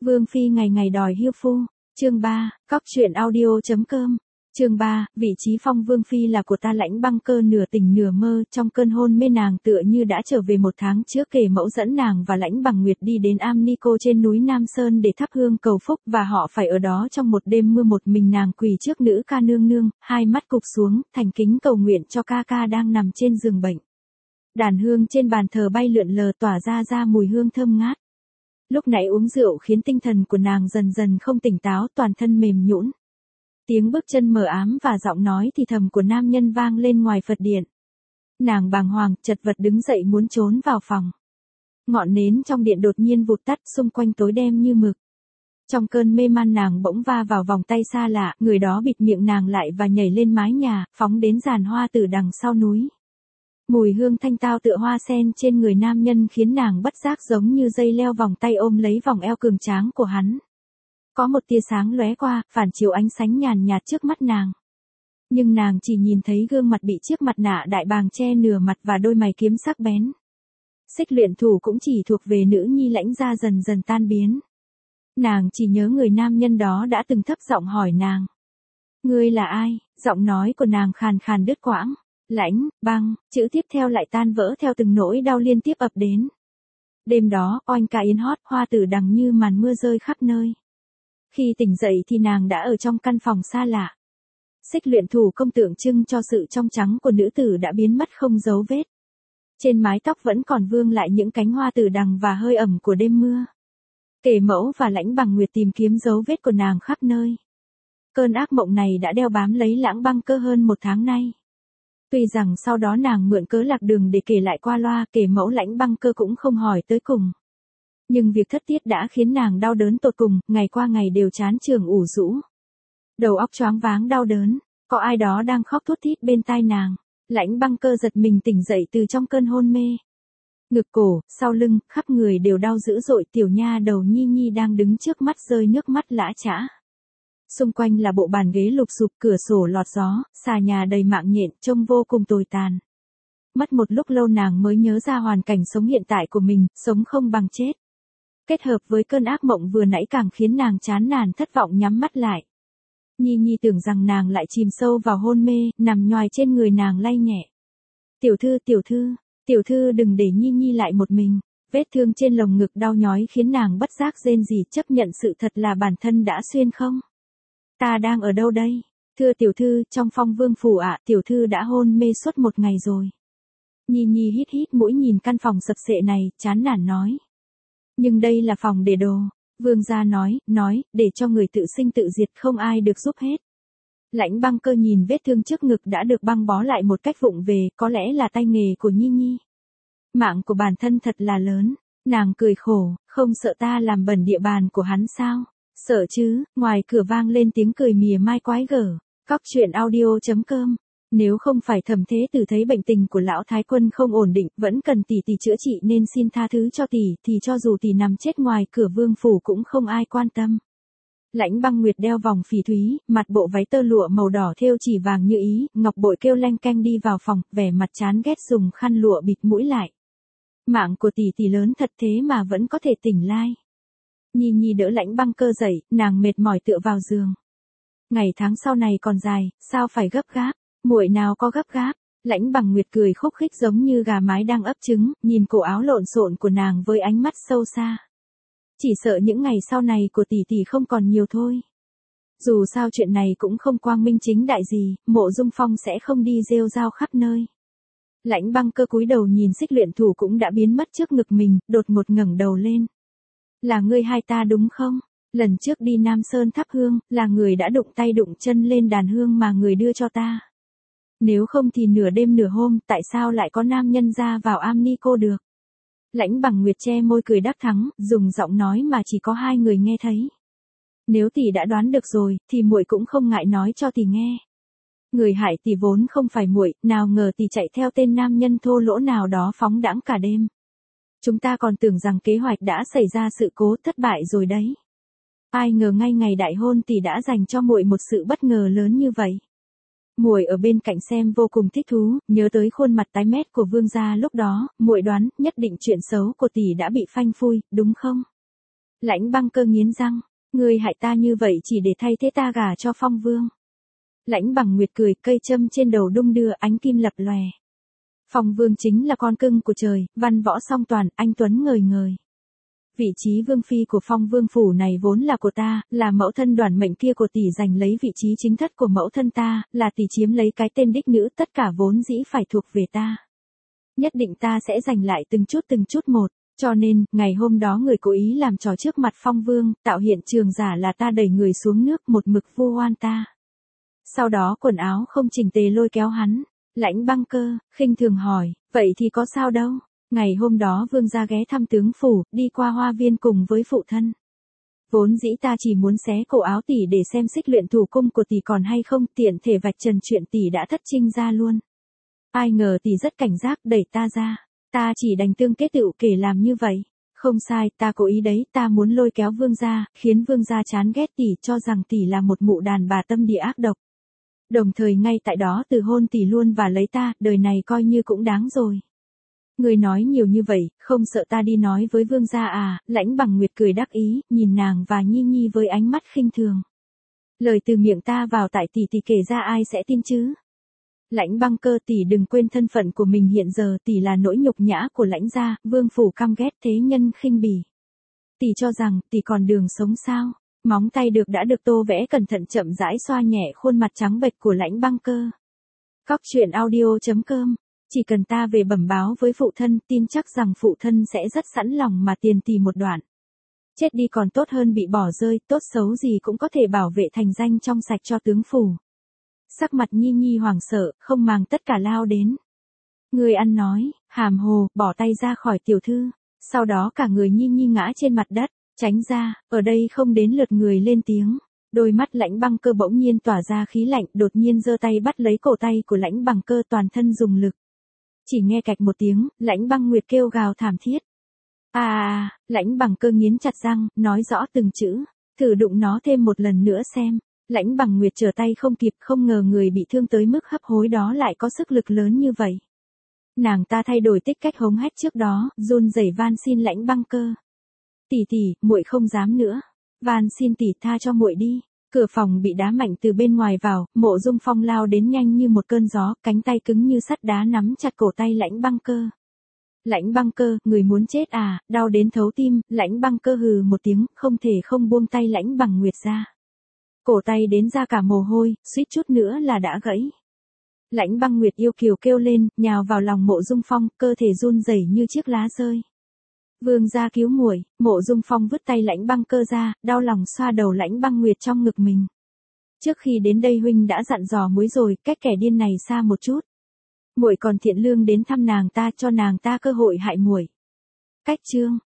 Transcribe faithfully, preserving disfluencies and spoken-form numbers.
Vương phi ngày ngày đòi hiêu phu. Chương ba, cóc truyện audio chấm com. Chương ba, vị trí phong vương phi là của ta. Lãnh Băng Cơ nửa tỉnh nửa mơ, trong cơn hôn mê nàng tựa như đã trở về một tháng trước. Kể mẫu dẫn nàng và Lãnh Bằng Nguyệt đi đến Am Ni Cô trên núi Nam Sơn để thắp hương cầu phúc, và họ phải ở đó trong một đêm mưa. Một mình nàng quỳ trước nữ ca nương nương, hai mắt cụp xuống, thành kính cầu nguyện cho ca ca đang nằm trên giường bệnh. Đàn hương trên bàn thờ bay lượn lờ, tỏa ra ra mùi hương thơm ngát. Lúc nãy uống rượu khiến tinh thần của nàng dần dần không tỉnh táo, toàn thân mềm nhũn. Tiếng bước chân mờ ám và giọng nói thì thầm của nam nhân vang lên ngoài Phật điện. Nàng bàng hoàng, chật vật đứng dậy muốn trốn vào phòng. Ngọn nến trong điện đột nhiên vụt tắt, xung quanh tối đen như mực. Trong cơn mê man nàng bỗng va vào vòng tay xa lạ, người đó bịt miệng nàng lại và nhảy lên mái nhà, phóng đến giàn hoa từ đằng sau núi. Mùi hương thanh tao tựa hoa sen trên người nam nhân khiến nàng bất giác giống như dây leo vòng tay ôm lấy vòng eo cường tráng của hắn. Có một tia sáng lóe qua, phản chiếu ánh sáng nhàn nhạt trước mắt nàng. Nhưng nàng chỉ nhìn thấy gương mặt bị chiếc mặt nạ đại bàng che nửa mặt và đôi mày kiếm sắc bén. Xích luyện thủ cũng chỉ thuộc về nữ nhi Lãnh gia dần dần tan biến. Nàng chỉ nhớ người nam nhân đó đã từng thấp giọng hỏi nàng. Ngươi là ai? Giọng nói của nàng khàn khàn đứt quãng. Lãnh, Băng, chữ tiếp theo lại tan vỡ theo từng nỗi đau liên tiếp ập đến. Đêm đó, oanh ca yến hót, hoa tử đằng như màn mưa rơi khắp nơi. Khi tỉnh dậy thì nàng đã ở trong căn phòng xa lạ. Xích luyện thủ công tượng trưng cho sự trong trắng của nữ tử đã biến mất không dấu vết. Trên mái tóc vẫn còn vương lại những cánh hoa tử đằng và hơi ẩm của đêm mưa. Kể mẫu và Lãnh Bằng Nguyệt tìm kiếm dấu vết của nàng khắp nơi. Cơn ác mộng này đã đeo bám lấy Lãnh Băng Cơ hơn một tháng nay. Tuy rằng sau đó nàng mượn cớ lạc đường để kể lại qua loa, kể mẫu Lãnh Băng Cơ cũng không hỏi tới cùng. Nhưng việc thất tiết đã khiến nàng đau đớn tột cùng, ngày qua ngày đều chán chường ủ rũ. Đầu óc choáng váng đau đớn, có ai đó đang khóc thút thít bên tai nàng. Lãnh Băng Cơ giật mình tỉnh dậy từ trong cơn hôn mê. Ngực cổ, sau lưng, khắp người đều đau dữ dội. Tiểu nha đầu Nhi Nhi đang đứng trước mắt rơi nước mắt lã chã. Xung quanh là bộ bàn ghế lụp xụp, cửa sổ lọt gió, xà nhà đầy mạng nhện, trông vô cùng tồi tàn. Mất một lúc lâu nàng mới nhớ ra hoàn cảnh sống hiện tại của mình, sống không bằng chết. Kết hợp với cơn ác mộng vừa nãy càng khiến nàng chán nản thất vọng nhắm mắt lại. Nhi Nhi tưởng rằng nàng lại chìm sâu vào hôn mê, nằm nhoài trên người nàng lay nhẹ. Tiểu thư, tiểu thư, tiểu thư đừng để Nhi Nhi lại một mình. Vết thương trên lồng ngực đau nhói khiến nàng bất giác rên rỉ, chấp nhận sự thật là bản thân đã xuyên không. Ta đang ở đâu đây? Thưa tiểu thư, trong Phong Vương phủ ạ. Tiểu thư đã hôn mê suốt một ngày rồi. Nhi Nhi hít hít mũi nhìn căn phòng sập sệ này, chán nản nói. Nhưng đây là phòng để đồ. Vương gia nói, nói, để cho người tự sinh tự diệt, không ai được giúp hết. Lãnh Băng Cơ nhìn vết thương trước ngực đã được băng bó lại một cách vụng về, có lẽ là tay nghề của Nhi Nhi. Mạng của bản thân thật là lớn. Nàng cười khổ, không sợ ta làm bẩn địa bàn của hắn sao? Sợ chứ. Ngoài cửa vang lên tiếng cười mỉa mai quái gở. Cóc truyện audio chấm com. Nếu không phải Thẩm Thế Tử thấy bệnh tình của lão thái quân không ổn định, vẫn cần tỷ tỷ chữa trị nên xin tha thứ cho tỷ, thì cho dù tỷ nằm chết ngoài cửa vương phủ cũng không ai quan tâm. Lãnh Băng Nguyệt đeo vòng phỉ thúy, mặt bộ váy tơ lụa màu đỏ thêu chỉ vàng như ý, ngọc bội kêu leng keng đi vào phòng, vẻ mặt chán ghét dùng khăn lụa bịt mũi lại. Mạng của tỷ tỷ lớn thật thế mà vẫn có thể tỉnh lai. Nhi Nhi đỡ Lãnh Băng Cơ dậy, nàng mệt mỏi tựa vào giường. Ngày tháng sau này còn dài, sao phải gấp gáp? Muội nào có gấp gáp. Lãnh Bằng Nguyệt cười khúc khích giống như gà mái đang ấp trứng, nhìn cổ áo lộn xộn của nàng với ánh mắt sâu xa. Chỉ sợ những ngày sau này của tỷ tỷ không còn nhiều thôi. Dù sao chuyện này cũng không quang minh chính đại gì, Mộ Dung Phong sẽ không đi rêu rao khắp nơi. Lãnh Băng Cơ cúi đầu nhìn xích luyện thủ cũng đã biến mất trước ngực mình, đột ngột ngẩng đầu lên. Là ngươi hai ta đúng không? Lần trước đi Nam Sơn thắp hương, là người đã đụng tay đụng chân lên đàn hương mà người đưa cho ta. Nếu không thì nửa đêm nửa hôm, tại sao lại có nam nhân ra vào Am Ni Cô được? Lãnh Bằng Nguyệt che môi cười đắc thắng, dùng giọng nói mà chỉ có hai người nghe thấy. Nếu tỷ đã đoán được rồi, thì muội cũng không ngại nói cho tỷ nghe. Người hại tỷ vốn không phải muội, nào ngờ tỷ chạy theo tên nam nhân thô lỗ nào đó phóng đãng cả đêm. Chúng ta còn tưởng rằng kế hoạch đã xảy ra sự cố thất bại rồi đấy. Ai ngờ ngay ngày đại hôn tỷ đã dành cho muội một sự bất ngờ lớn như vậy. Muội ở bên cạnh xem vô cùng thích thú, nhớ tới khuôn mặt tái mét của vương gia lúc đó, muội đoán nhất định chuyện xấu của tỷ đã bị phanh phui, đúng không? Lãnh Băng Cơ nghiến răng, ngươi hại ta như vậy chỉ để thay thế ta gả cho Phong Vương. Lãnh Bằng Nguyệt cười, cây châm trên đầu đung đưa, ánh kim lập lòe. Phong Vương chính là con cưng của trời, văn võ song toàn, anh tuấn ngời ngời. Vị trí vương phi của Phong Vương phủ này vốn là của ta, là mẫu thân đoản mệnh kia của tỷ giành lấy vị trí chính thất của mẫu thân ta, là tỷ chiếm lấy cái tên đích nữ, tất cả vốn dĩ phải thuộc về ta. Nhất định ta sẽ giành lại từng chút từng chút một, cho nên, ngày hôm đó người cố ý làm trò trước mặt Phong Vương, tạo hiện trường giả là ta đẩy người xuống nước một mực vu oan ta. Sau đó quần áo không chỉnh tề lôi kéo hắn. Lãnh Băng Cơ, khinh thường hỏi, vậy thì có sao đâu? Ngày hôm đó vương gia ghé thăm tướng phủ, đi qua hoa viên cùng với phụ thân. Vốn dĩ ta chỉ muốn xé cổ áo tỷ để xem xích luyện thủ cung của tỷ còn hay không, tiện thể vạch trần chuyện tỷ đã thất trinh ra luôn. Ai ngờ tỷ rất cảnh giác đẩy ta ra, ta chỉ đành tương kết tựu kể làm như vậy. Không sai, ta cố ý đấy, ta muốn lôi kéo vương gia, khiến vương gia chán ghét tỷ, cho rằng tỷ là một mụ đàn bà tâm địa ác độc. Đồng thời ngay tại đó từ hôn tỷ luôn và lấy ta, đời này coi như cũng đáng rồi. Người nói nhiều như vậy, không sợ ta đi nói với vương gia à? Lãnh Bằng Nguyệt cười đắc ý, nhìn nàng và Nhi Nhi với ánh mắt khinh thường. Lời từ miệng ta vào tại tỷ tỷ kể ra ai sẽ tin chứ? Lãnh Băng Cơ, tỷ đừng quên thân phận của mình hiện giờ, tỷ là nỗi nhục nhã của lãnh gia, vương phủ căm ghét, thế nhân khinh bỉ. Tỷ cho rằng tỷ còn đường sống sao? Móng tay được đã được tô vẽ cẩn thận chậm rãi xoa nhẹ khuôn mặt trắng bệch của Lãnh Băng Cơ. Cóc truyện audio chấm com, chỉ cần ta về bẩm báo với phụ thân, tin chắc rằng phụ thân sẽ rất sẵn lòng mà tiền tỷ một đoạn. Chết đi còn tốt hơn bị bỏ rơi, tốt xấu gì cũng có thể bảo vệ thành danh trong sạch cho tướng phủ. Sắc mặt Nhi Nhi hoảng sợ, không màng tất cả lao đến. Người ăn nói, hàm hồ, bỏ tay ra khỏi tiểu thư, sau đó cả người Nhi Nhi ngã trên mặt đất. Tránh ra, ở đây không đến lượt người lên tiếng. Đôi mắt Lãnh Băng Cơ bỗng nhiên tỏa ra khí lạnh, đột nhiên giơ tay bắt lấy cổ tay của Lãnh Bằng Cơ, toàn thân dùng lực. Chỉ nghe cạch một tiếng, Lãnh Băng Nguyệt kêu gào thảm thiết. À, à, Lãnh Bằng Cơ nghiến chặt răng, nói rõ từng chữ, thử đụng nó thêm một lần nữa xem. Lãnh Bằng Nguyệt trở tay không kịp, không ngờ người bị thương tới mức hấp hối đó lại có sức lực lớn như vậy. Nàng ta thay đổi tích cách hống hét trước đó, run rẩy van xin Lãnh Băng Cơ. Tỷ tỷ, muội không dám nữa. Van xin tỷ tha cho muội đi. Cửa phòng bị đá mạnh từ bên ngoài vào, Mộ Dung Phong lao đến nhanh như một cơn gió, cánh tay cứng như sắt đá nắm chặt cổ tay Lãnh Băng Cơ. Lãnh Băng Cơ, người muốn chết à? Đau đến thấu tim, Lãnh Băng Cơ hừ một tiếng, không thể không buông tay Lãnh Bằng Nguyệt ra. Cổ tay đến ra cả mồ hôi, suýt chút nữa là đã gãy. Lãnh Băng Nguyệt yêu kiều kêu lên, nhào vào lòng Mộ Dung Phong, cơ thể run rẩy như chiếc lá rơi. Vương gia cứu muội. Mộ Dung Phong vứt tay Lãnh Băng Cơ ra, đau lòng xoa đầu Lãnh Băng Nguyệt trong ngực mình. Trước khi đến đây huynh đã dặn dò muội rồi, cách kẻ điên này xa một chút. Muội còn thiện lương đến thăm nàng ta, cho nàng ta cơ hội hại muội. Cách chương